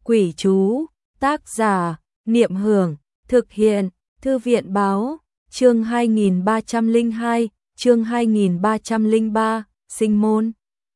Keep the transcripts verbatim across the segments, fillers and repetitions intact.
Quỷ chú, tác giả, Niệm Hưởng, thực hiện, Thư viện báo, chương hai nghìn ba trăm lẻ hai, chương hai nghìn ba trăm lẻ ba, sinh môn.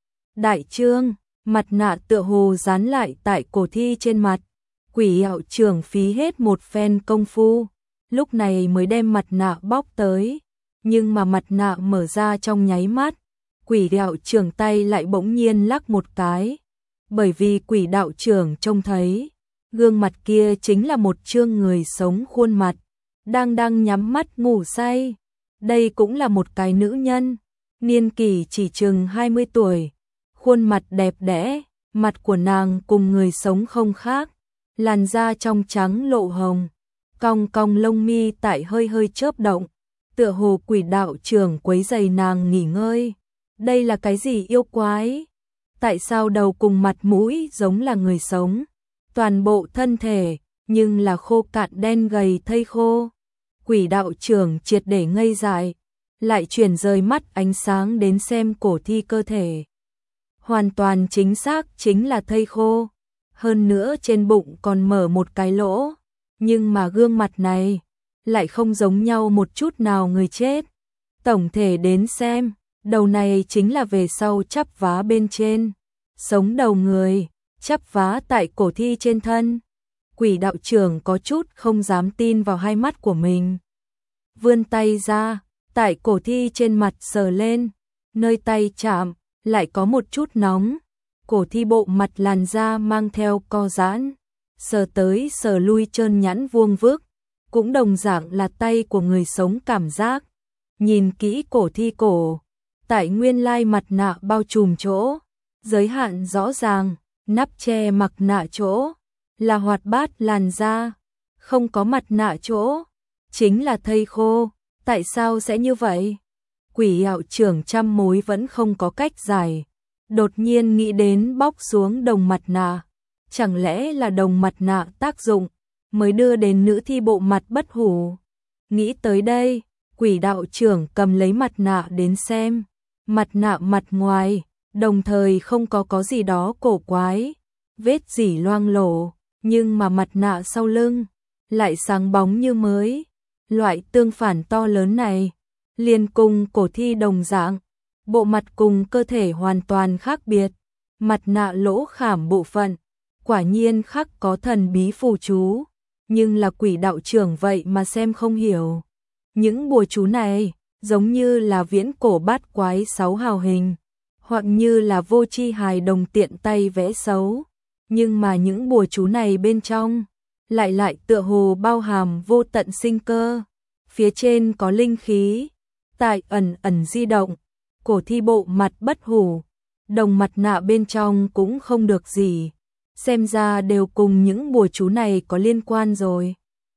Đại chương, mặt nạ tựa hồ dán lại tại cổ thi trên mặt. Quỷ đạo trưởng phí hết một phen công phu, lúc này mới đem mặt nạ bóc tới, nhưng mà mặt nạ mở ra trong nháy mắt, quỷ đạo trưởng tay lại bỗng nhiên lắc một cái, bởi vì quỷ đạo trưởng trông thấy, gương mặt kia chính là một trương người sống khuôn mặt, đang đang nhắm mắt ngủ say. Đây cũng là một cái nữ nhân, niên kỷ chỉ chừng hai mươi tuổi, khuôn mặt đẹp đẽ, mặt của nàng cùng người sống không khác, làn da trong trắng lộ hồng, cong cong lông mi tại hơi hơi chớp động, tựa hồ quỷ đạo trưởng quấy rầy nàng nghỉ ngơi. Đây là cái gì yêu quái? Tại sao đầu cùng mặt mũi giống là người sống, toàn bộ thân thể nhưng là khô cạn đen gầy thây khô? Quỷ đạo trưởng triệt để ngây dại, lại chuyển rời mắt ánh sáng đến xem cổ thi cơ thể. Hoàn toàn chính xác chính là thây khô, hơn nữa trên bụng còn mở một cái lỗ, nhưng mà gương mặt này lại không giống nhau một chút nào người chết. Tổng thể đến xem, đầu này chính là về sau chắp vá bên trên, sống đầu người, chắp vá tại cổ thi trên thân. Quỷ đạo trưởng có chút không dám tin vào hai mắt của mình. Vươn tay ra, tại cổ thi trên mặt sờ lên, nơi tay chạm, lại có một chút nóng. Cổ thi bộ mặt làn da mang theo co giãn, sờ tới sờ lui trơn nhẵn vuông vức, cũng đồng dạng là tay của người sống cảm giác. Nhìn kỹ cổ thi cổ, tại nguyên lai mặt nạ bao trùm chỗ, giới hạn rõ ràng, nắp che mặt nạ chỗ, là hoạt bát làn da, không có mặt nạ chỗ, chính là thây khô. Tại sao sẽ như vậy? Quỷ đạo trưởng trăm mối vẫn không có cách giải, đột nhiên nghĩ đến bóc xuống đồng mặt nạ. Chẳng lẽ là đồng mặt nạ tác dụng, mới đưa đến nữ thi bộ mặt bất hủ? Nghĩ tới đây, quỷ đạo trưởng cầm lấy mặt nạ đến xem. Mặt nạ mặt ngoài, đồng thời không có có gì đó cổ quái, vết dỉ loang lổ, nhưng mà mặt nạ sau lưng lại sáng bóng như mới. Loại tương phản to lớn này, liền cùng cổ thi đồng dạng, bộ mặt cùng cơ thể hoàn toàn khác biệt. Mặt nạ lỗ khảm bộ phận, quả nhiên khắc có thần bí phù chú, nhưng là quỷ đạo trưởng vậy mà xem không hiểu. Những bùa chú này, giống như là viễn cổ bát quái sáu hào hình, hoặc như là vô chi hài đồng tiện tay vẽ xấu. Nhưng mà những bùa chú này bên trong, lại lại tựa hồ bao hàm vô tận sinh cơ, phía trên có linh khí, tại ẩn ẩn di động. Cổ thi bộ mặt bất hủ, đồng mặt nạ bên trong cũng không được gì, xem ra đều cùng những bùa chú này có liên quan rồi.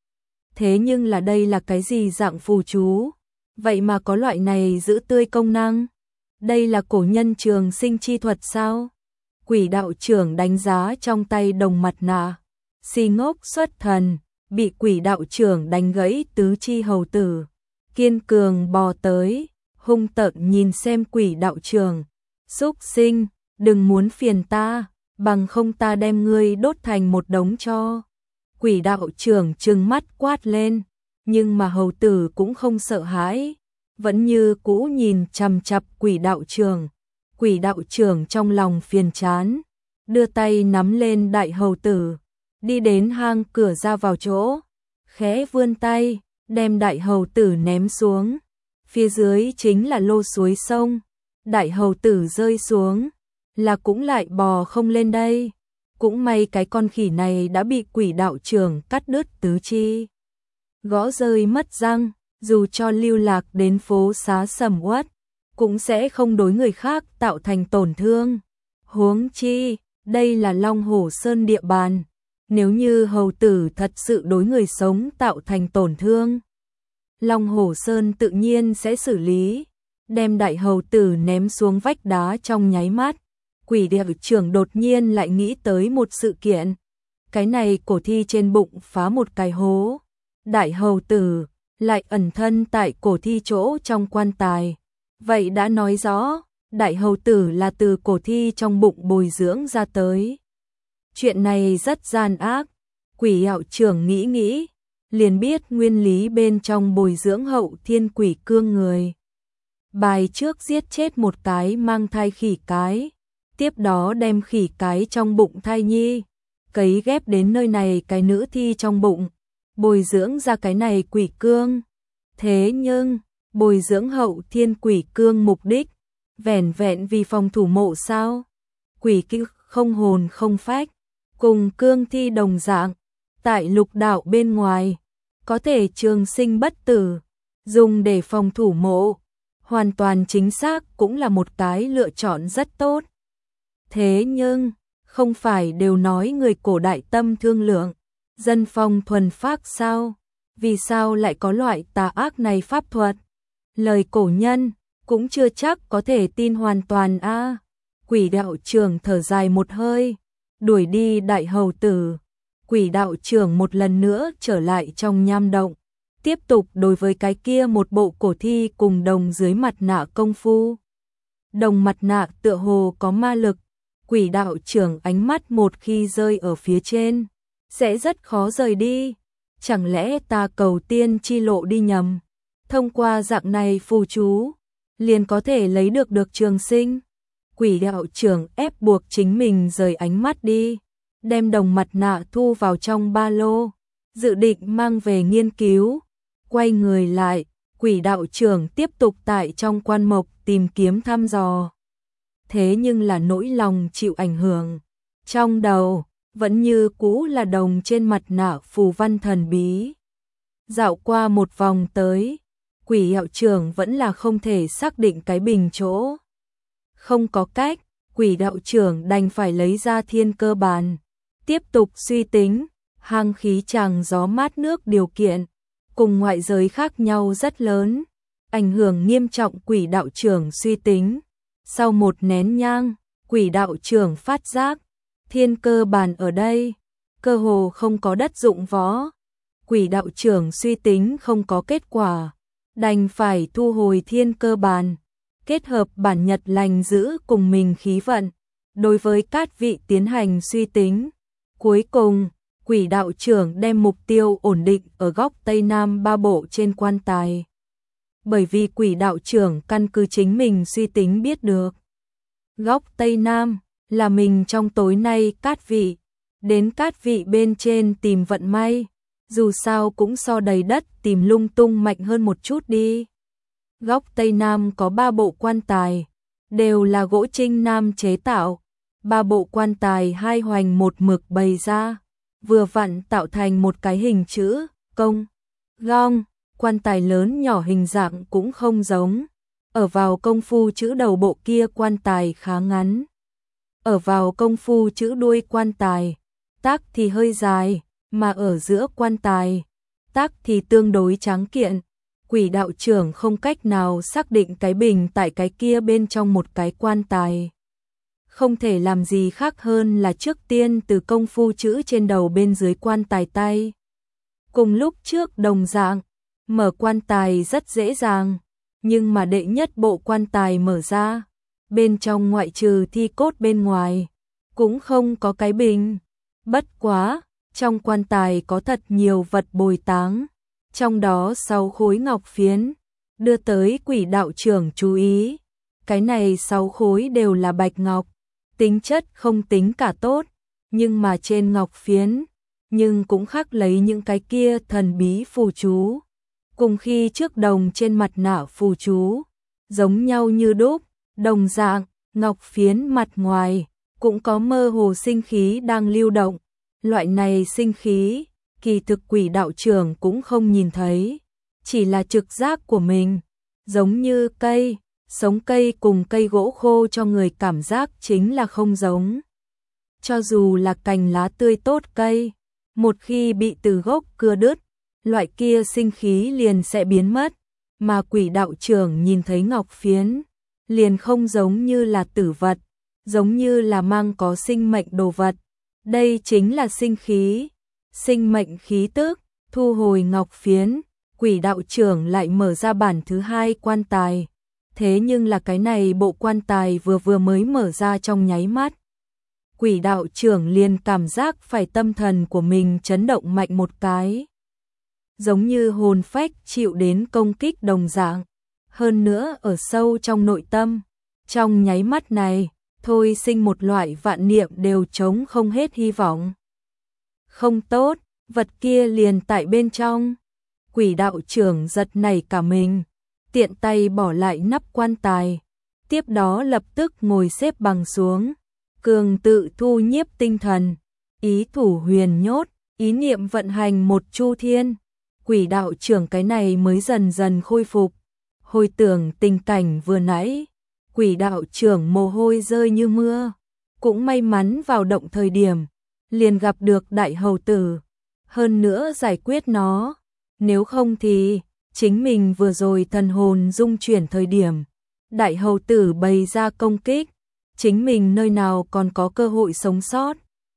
Thế nhưng là đây là cái gì dạng phù chú, vậy mà có loại này giữ tươi công năng? Đây là cổ nhân trường sinh chi thuật sao? Quỷ đạo trưởng đánh giá trong tay đồng mặt nạ, si ngốc xuất thần, bị quỷ đạo trưởng đánh gãy tứ chi hầu tử, kiên cường bò tới, hung tợn nhìn xem quỷ đạo trưởng. Súc sinh, đừng muốn phiền ta, bằng không ta đem ngươi đốt thành một đống tro. Quỷ đạo trưởng trừng mắt quát lên, nhưng mà hầu tử cũng không sợ hãi, vẫn như cũ nhìn chằm chằm quỷ đạo trưởng. Quỷ đạo trưởng trong lòng phiền chán, đưa tay nắm lên đại hầu tử, đi đến hang cửa ra vào chỗ, khẽ vươn tay, đem đại hầu tử ném xuống. Phía dưới chính là lô suối sông, đại hầu tử rơi xuống, là cũng lại bò không lên đây. Cũng may cái con khỉ này đã bị quỷ đạo trưởng cắt đứt tứ chi, gõ rơi mất răng, dù cho lưu lạc đến phố xá sầm uất, cũng sẽ không đối người khác tạo thành tổn thương. Huống chi, đây là Long Hổ Sơn địa bàn, nếu như hầu tử thật sự đối người sống tạo thành tổn thương, Long Hổ Sơn tự nhiên sẽ xử lý, đem đại hầu tử ném xuống vách đá trong nháy mắt. Quỷ đạo trưởng đột nhiên lại nghĩ tới một sự kiện, cái này cổ thi trên bụng phá một cái hố, đại hầu tử lại ẩn thân tại cổ thi chỗ trong quan tài. Vậy đã nói rõ, đại hầu tử là từ cổ thi trong bụng bồi dưỡng ra tới. Chuyện này rất gian ác. Quỷ đạo trưởng nghĩ nghĩ, liền biết nguyên lý bên trong bồi dưỡng hậu thiên quỷ cương người. Bài trước giết chết một cái mang thai khỉ cái, tiếp đó đem khỉ cái trong bụng thai nhi, cấy ghép đến nơi này cái nữ thi trong bụng, bồi dưỡng ra cái này quỷ cương. Thế nhưng, bồi dưỡng hậu thiên quỷ cương mục đích, vẻn vẹn vì phòng thủ mộ sao? Quỷ kinh không hồn không phách, cùng cương thi đồng dạng, tại lục đạo bên ngoài, có thể trường sinh bất tử, dùng để phòng thủ mộ, hoàn toàn chính xác cũng là một cái lựa chọn rất tốt. Thế nhưng, không phải đều nói người cổ đại tâm thương lượng, dân phong thuần phác sao? Vì sao lại có loại tà ác này pháp thuật? Lời cổ nhân cũng chưa chắc có thể tin hoàn toàn a. À. Quỷ đạo trưởng thở dài một hơi, đuổi đi đại hầu tử. Quỷ đạo trưởng một lần nữa trở lại trong nham động, tiếp tục đối với cái kia một bộ cổ thi cùng đồng dưới mặt nạ công phu. Đồng mặt nạ tựa hồ có ma lực, quỷ đạo trưởng ánh mắt một khi rơi ở phía trên, sẽ rất khó rời đi. Chẳng lẽ ta cầu tiên chi lộ đi nhầm? Thông qua dạng này phù chú, liền có thể lấy được được trường sinh. Quỷ đạo trưởng ép buộc chính mình rời ánh mắt đi, đem đồng mặt nạ thu vào trong ba lô, dự định mang về nghiên cứu. Quay người lại, quỷ đạo trưởng tiếp tục tại trong quan mộc tìm kiếm thăm dò. Thế nhưng là nỗi lòng chịu ảnh hưởng. Trong đầu, vẫn như cũ là đồng trên mặt nạ phù văn thần bí. Dạo qua một vòng tới, quỷ đạo trưởng vẫn là không thể xác định cái bình chỗ. Không có cách, quỷ đạo trưởng đành phải lấy ra thiên cơ bàn, tiếp tục suy tính, hang khí tràng gió mát nước điều kiện, cùng ngoại giới khác nhau rất lớn, ảnh hưởng nghiêm trọng quỷ đạo trưởng suy tính. Sau một nén nhang, quỷ đạo trưởng phát giác, thiên cơ bàn ở đây, cơ hồ không có đất dụng võ. Quỷ đạo trưởng suy tính không có kết quả, đành phải thu hồi thiên cơ bàn, kết hợp bản nhật lành giữ cùng mình khí vận, đối với các vị tiến hành suy tính. Cuối cùng, quỷ đạo trưởng đem mục tiêu ổn định ở góc Tây Nam ba bộ trên quan tài. Bởi vì quỷ đạo trưởng căn cứ chính mình suy tính biết được. Góc Tây Nam là mình trong tối nay cát vị, đến cát vị bên trên tìm vận may, dù sao cũng so đầy đất tìm lung tung mạnh hơn một chút đi. Góc Tây Nam có ba bộ quan tài, đều là gỗ Trinh Nam chế tạo, ba bộ quan tài hai hoành một mực bày ra, vừa vặn tạo thành một cái hình chữ, công, gong, quan tài lớn nhỏ hình dạng cũng không giống. Ở vào công phu chữ đầu bộ kia quan tài khá ngắn. Ở vào công phu chữ đuôi quan tài, tác thì hơi dài, mà ở giữa quan tài, tác thì tương đối tráng kiện. Quỷ đạo trưởng không cách nào xác định cái bình tại cái kia bên trong một cái quan tài. Không thể làm gì khác hơn là trước tiên từ công phu chữ trên đầu bên dưới quan tài tay. Cùng lúc trước đồng dạng, mở quan tài rất dễ dàng, nhưng mà đệ nhất bộ quan tài mở ra, bên trong ngoại trừ thi cốt bên ngoài, cũng không có cái bình. Bất quá, trong quan tài có thật nhiều vật bồi táng, trong đó sáu khối ngọc phiến, đưa tới quỷ đạo trưởng chú ý. Cái này sáu khối đều là bạch ngọc, tính chất không tính cả tốt, nhưng mà trên ngọc phiến, nhưng cũng khắc lấy những cái kia thần bí phù chú. Cùng khi trước đồng trên mặt nạ phù chú, giống nhau như đúc, đồng dạng, ngọc phiến mặt ngoài, cũng có mơ hồ sinh khí đang lưu động. Loại này sinh khí, kỳ thực quỷ đạo trưởng cũng không nhìn thấy, chỉ là trực giác của mình, giống như cây, sống cây cùng cây gỗ khô cho người cảm giác chính là không giống. Cho dù là cành lá tươi tốt cây, một khi bị từ gốc cưa đứt, loại kia sinh khí liền sẽ biến mất, mà quỷ đạo trưởng nhìn thấy ngọc phiến, liền không giống như là tử vật, giống như là mang có sinh mệnh đồ vật. Đây chính là sinh khí, sinh mệnh khí tức. Thu hồi ngọc phiến, quỷ đạo trưởng lại mở ra bản thứ hai quan tài. Thế nhưng là cái này bộ quan tài vừa vừa mới mở ra trong nháy mắt, quỷ đạo trưởng liền cảm giác phải tâm thần của mình chấn động mạnh một cái. Giống như hồn phách chịu đến công kích đồng dạng, hơn nữa ở sâu trong nội tâm. Trong nháy mắt này, thôi sinh một loại vạn niệm đều trống không hết hy vọng. Không tốt, vật kia liền tại bên trong. Quỷ đạo trưởng giật nảy cả mình, tiện tay bỏ lại nắp quan tài. Tiếp đó lập tức ngồi xếp bằng xuống, cường tự thu nhiếp tinh thần, ý thủ huyền nhốt, ý niệm vận hành một chu thiên. Quỷ đạo trưởng cái này mới dần dần khôi phục. Hồi tưởng tình cảnh vừa nãy, quỷ đạo trưởng mồ hôi rơi như mưa. Cũng may mắn vào động thời điểm, liền gặp được đại hầu tử. Hơn nữa giải quyết nó. Nếu không thì, chính mình vừa rồi thần hồn dung chuyển thời điểm. Đại hầu tử bày ra công kích. Chính mình nơi nào còn có cơ hội sống sót.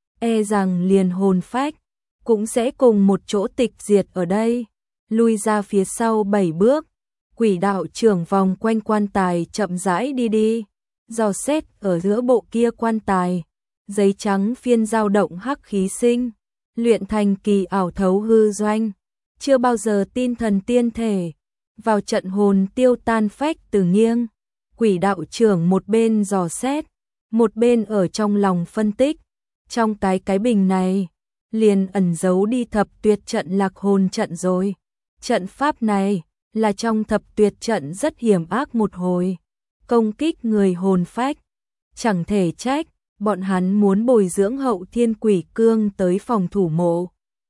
E rằng liền hồn phách, cũng sẽ cùng một chỗ tịch diệt ở đây. Lui ra phía sau bảy bước. Quỷ đạo trưởng vòng quanh quan tài chậm rãi đi đi, dò xét ở giữa bộ kia quan tài, giấy trắng phiên dao động hắc khí sinh, luyện thành kỳ ảo thấu hư doanh, chưa bao giờ tin thần tiên thể, vào trận hồn tiêu tan phách từ nghiêng. Quỷ đạo trưởng một bên dò xét, một bên ở trong lòng phân tích, trong cái cái bình này, liền ẩn giấu đi thập tuyệt trận lạc hồn trận rồi. Trận pháp này là trong thập tuyệt trận rất hiểm ác một hồi, công kích người hồn phách. Chẳng thể trách, bọn hắn muốn bồi dưỡng hậu thiên quỷ cương tới phòng thủ mộ.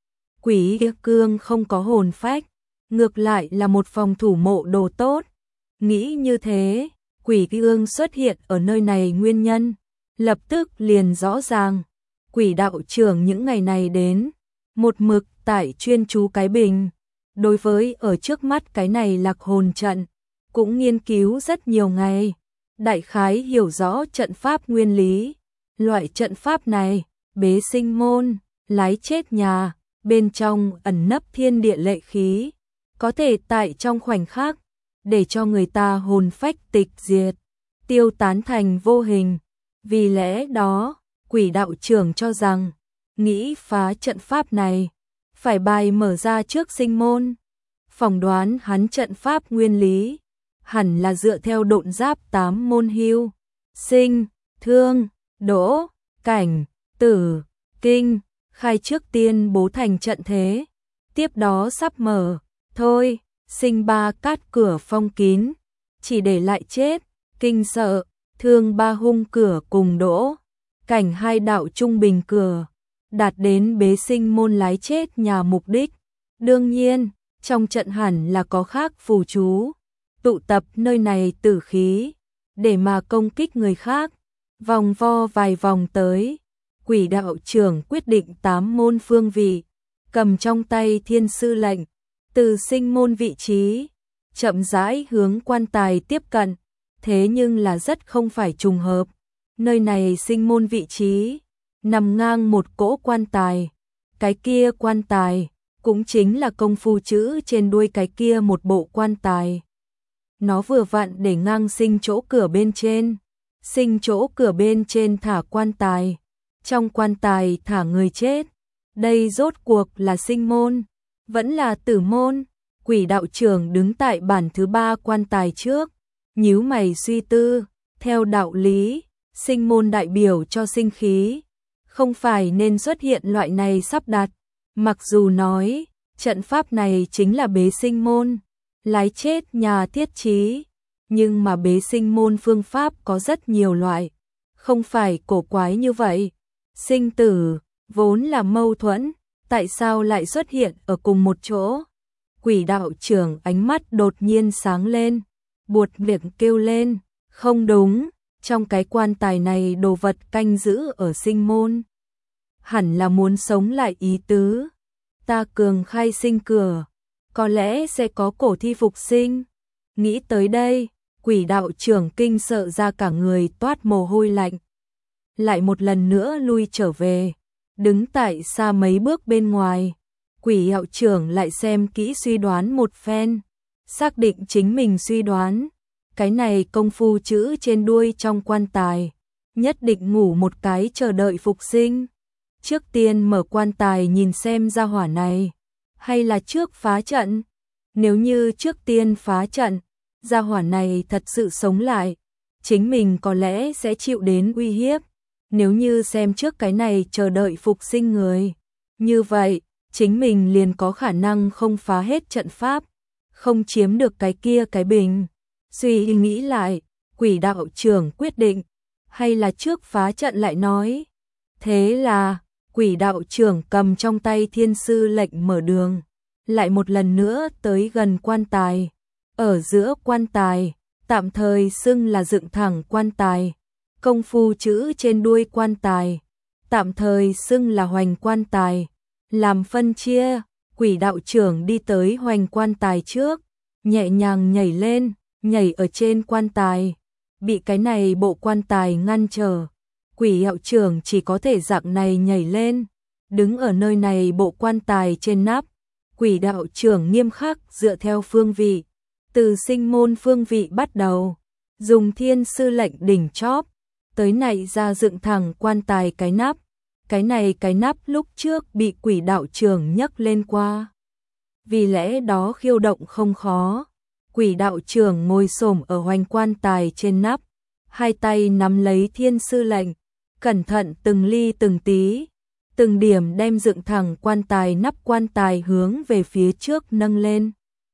Quỷ cương không có hồn phách, ngược lại là một phòng thủ mộ đồ tốt. Nghĩ như thế, quỷ cương xuất hiện ở nơi này nguyên nhân, lập tức liền rõ ràng. Quỷ đạo trưởng những ngày này đến, một mực tại chuyên chú cái bình. Đối với ở trước mắt cái này lạc hồn trận, cũng nghiên cứu rất nhiều ngày, đại khái hiểu rõ trận pháp nguyên lý. Loại trận pháp này, bế sinh môn, lái chết nhà, bên trong ẩn nấp thiên địa lệ khí, có thể tại trong khoảnh khắc, để cho người ta hồn phách tịch diệt, tiêu tán thành vô hình. Vì lẽ đó, quỷ đạo trưởng cho rằng, nghĩ phá trận pháp này, phải bài mở ra trước sinh môn. Phỏng đoán hắn trận pháp nguyên lý, hẳn là dựa theo độn giáp tám môn hưu, sinh, thương, đỗ, cảnh, tử, kinh, khai trước tiên bố thành trận thế. Tiếp đó sắp mở, thôi, sinh ba cát cửa phong kín, chỉ để lại chết, kinh sợ, thương ba hung cửa cùng đỗ, cảnh hai đạo trung bình cửa, đạt đến bế sinh môn lái chết nhà mục đích. Đương nhiên, trong trận hẳn là có khác phù chú, tụ tập nơi này tử khí, để mà công kích người khác. Vòng vo vài vòng tới, quỷ đạo trưởng quyết định tám môn phương vị, cầm trong tay thiên sư lệnh, từ sinh môn vị trí, chậm rãi hướng quan tài tiếp cận. Thế nhưng là rất không phải trùng hợp, nơi này sinh môn vị trí, nằm ngang một cỗ quan tài, cái kia quan tài, cũng chính là công phu chữ trên đuôi cái kia một bộ quan tài. Nó vừa vặn để ngang sinh chỗ cửa bên trên, sinh chỗ cửa bên trên thả quan tài, trong quan tài thả người chết. Đây rốt cuộc là sinh môn, vẫn là tử môn. Quỷ đạo trưởng đứng tại bản thứ ba quan tài trước, nhíu mày suy tư. Theo đạo lý, sinh môn đại biểu cho sinh khí, không phải nên xuất hiện loại này sắp đặt. Mặc dù nói, trận pháp này chính là bế sinh môn, lái chết nhà thiết trí, nhưng mà bế sinh môn phương pháp có rất nhiều loại, không phải cổ quái như vậy. Sinh tử, vốn là mâu thuẫn, tại sao lại xuất hiện ở cùng một chỗ? Quỷ đạo trưởng ánh mắt đột nhiên sáng lên, buột miệng kêu lên, không đúng, trong cái quan tài này đồ vật canh giữ ở sinh môn. Hẳn là muốn sống lại ý tứ. Ta cường khai sinh cửa, có lẽ sẽ có cổ thi phục sinh. Nghĩ tới đây, quỷ đạo trưởng kinh sợ ra cả người toát mồ hôi lạnh. Lại một lần nữa lui trở về, đứng tại xa mấy bước bên ngoài. Quỷ đạo trưởng lại xem kỹ suy đoán một phen, xác định chính mình suy đoán. Cái này công phu chữ trên đuôi trong quan tài, nhất định ngủ một cái chờ đợi phục sinh. Trước tiên mở quan tài nhìn xem gia hỏa này, hay là trước phá trận? Nếu như trước tiên phá trận, gia hỏa này thật sự sống lại, chính mình có lẽ sẽ chịu đến uy hiếp. Nếu như xem trước cái này chờ đợi phục sinh người, như vậy, chính mình liền có khả năng không phá hết trận pháp, không chiếm được cái kia cái bình. Suy nghĩ lại, quỷ đạo trưởng quyết định, hay là trước phá trận lại nói. Thế là, quỷ đạo trưởng cầm trong tay thiên sư lệnh mở đường, lại một lần nữa tới gần quan tài. Ở giữa quan tài, tạm thời xưng là dựng thẳng quan tài. Công phu chữ trên đuôi quan tài, tạm thời xưng là hoành quan tài. Làm phân chia, quỷ đạo trưởng đi tới hoành quan tài trước, nhẹ nhàng nhảy lên, nhảy ở trên quan tài. Bị cái này bộ quan tài ngăn trở, quỷ đạo trưởng chỉ có thể dạng này nhảy lên, đứng ở nơi này bộ quan tài trên nắp. Quỷ đạo trưởng nghiêm khắc dựa theo phương vị, từ sinh môn phương vị bắt đầu, dùng thiên sư lệnh đỉnh chóp, tới này ra dựng thẳng quan tài cái nắp. Cái này cái nắp lúc trước bị quỷ đạo trưởng nhấc lên qua, vì lẽ đó khiêu động không khó. Quỷ đạo trưởng ngồi xổm ở hoành quan tài trên nắp, hai tay nắm lấy thiên sư lệnh, cẩn thận từng ly từng tí, từng điểm đem dựng thẳng quan tài nắp quan tài hướng về phía trước nâng lên.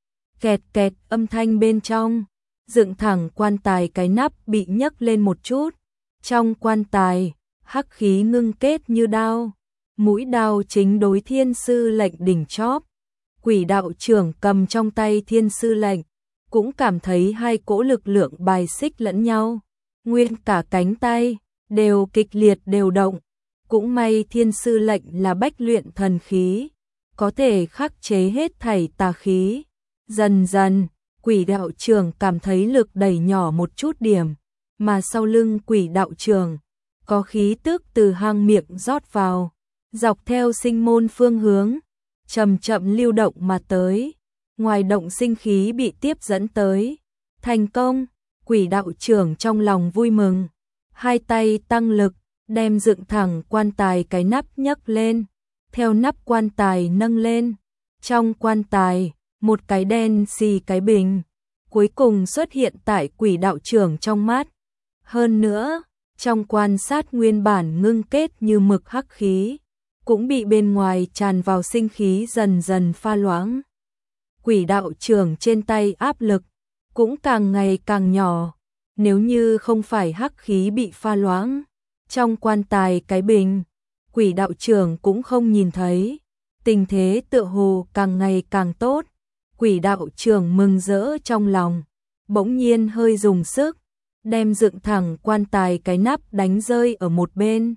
Kẹt kẹt âm thanh bên trong, dựng thẳng quan tài cái nắp bị nhấc lên một chút. Trong quan tài, hắc khí ngưng kết như đao, mũi đao chính đối thiên sư lệnh đỉnh chóp. Quỷ đạo trưởng cầm trong tay thiên sư lệnh, cũng cảm thấy hai cỗ lực lượng bài xích lẫn nhau, nguyên cả cánh tay đều kịch liệt đều động. Cũng may thiên sư lệnh là bách luyện thần khí, có thể khắc chế hết thảy tà khí. Dần dần, quỷ đạo trưởng cảm thấy lực đẩy nhỏ một chút điểm, mà sau lưng quỷ đạo trưởng có khí tức từ hang miệng rót vào, dọc theo sinh môn phương hướng, chậm chậm lưu động mà tới. Ngoài động sinh khí bị tiếp dẫn tới. Thành công, quỷ đạo trưởng trong lòng vui mừng, hai tay tăng lực, đem dựng thẳng quan tài cái nắp nhấc lên, theo nắp quan tài nâng lên. Trong quan tài, một cái đen xì cái bình, cuối cùng xuất hiện tại quỷ đạo trưởng trong mắt. Hơn nữa, trong quan sát nguyên bản ngưng kết như mực hắc khí, cũng bị bên ngoài tràn vào sinh khí dần dần pha loãng. Quỷ đạo trưởng trên tay áp lực cũng càng ngày càng nhỏ, nếu như không phải hắc khí bị pha loãng, trong quan tài cái bình, quỷ đạo trưởng cũng không nhìn thấy. Tình thế tựa hồ càng ngày càng tốt, quỷ đạo trưởng mừng rỡ trong lòng, bỗng nhiên hơi dùng sức, đem dựng thẳng quan tài cái nắp đánh rơi ở một bên.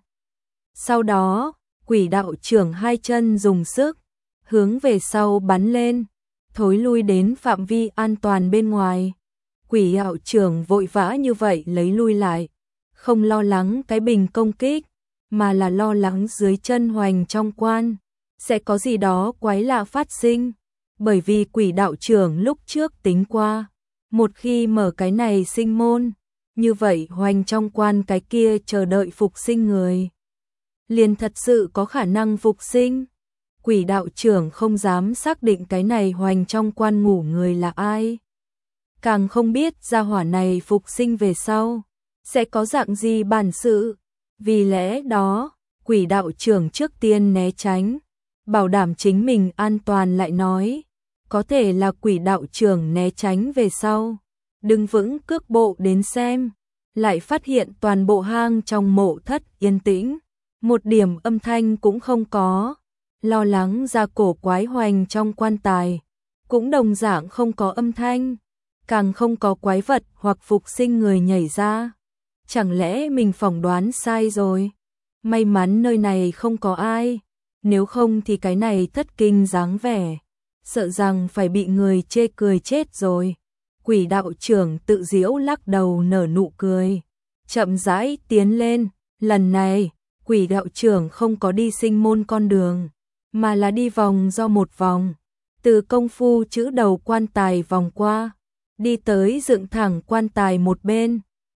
Sau đó, quỷ đạo trưởng hai chân dùng sức, hướng về sau bắn lên, thối lui đến phạm vi an toàn bên ngoài. Quỷ đạo trưởng vội vã như vậy lấy lui lại, không lo lắng cái bình công kích, mà là lo lắng dưới chân hoành trong quan sẽ có gì đó quái lạ phát sinh, bởi vì quỷ đạo trưởng lúc trước tính qua, một khi mở cái này sinh môn, như vậy hoành trong quan cái kia chờ đợi phục sinh người, liền thật sự có khả năng phục sinh. Quỷ đạo trưởng không dám xác định cái này hoành trong quan ngủ người là ai, càng không biết gia hỏa này phục sinh về sau sẽ có dạng gì bản sự. Vì lẽ đó, quỷ đạo trưởng trước tiên né tránh, bảo đảm chính mình an toàn lại nói. Có thể là quỷ đạo trưởng né tránh về sau, đứng vững cước bộ đến xem, lại phát hiện toàn bộ hang trong mộ thất yên tĩnh, một điểm âm thanh cũng không có. Lo lắng ra cổ quái hoành trong quan tài, cũng đồng dạng không có âm thanh, càng không có quái vật hoặc phục sinh người nhảy ra. Chẳng lẽ mình phỏng đoán sai rồi? May mắn nơi này không có ai, nếu không thì cái này thất kinh dáng vẻ, sợ rằng phải bị người chê cười chết rồi. Quỷ đạo trưởng tự giễu lắc đầu nở nụ cười, chậm rãi tiến lên. Lần này, quỷ đạo trưởng không có đi sinh môn con đường, mà là đi vòng do một vòng, từ công phu chữ đầu quan tài vòng qua, đi tới dựng thẳng quan tài một bên,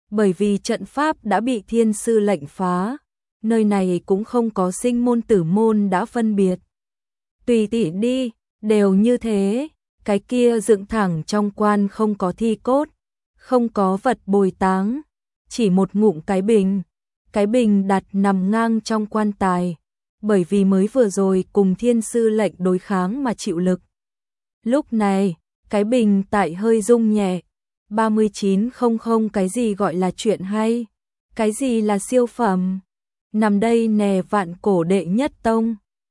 bởi vì trận pháp đã bị thiên sư lệnh phá, nơi này cũng không có sinh môn tử môn đã phân biệt. Tùy tỷ đi, đều như thế, cái kia dựng thẳng trong quan không có thi cốt, không có vật bồi táng, chỉ một ngụm cái bình, cái bình đặt nằm ngang trong quan tài, bởi vì mới vừa rồi cùng thiên sư lệnh đối kháng mà chịu lực. Lúc này, cái bình tại hơi rung nhẹ, ba mươi chín không không cái gì gọi là chuyện hay, cái gì là siêu phẩm, nằm đây nè vạn cổ đệ nhất tông.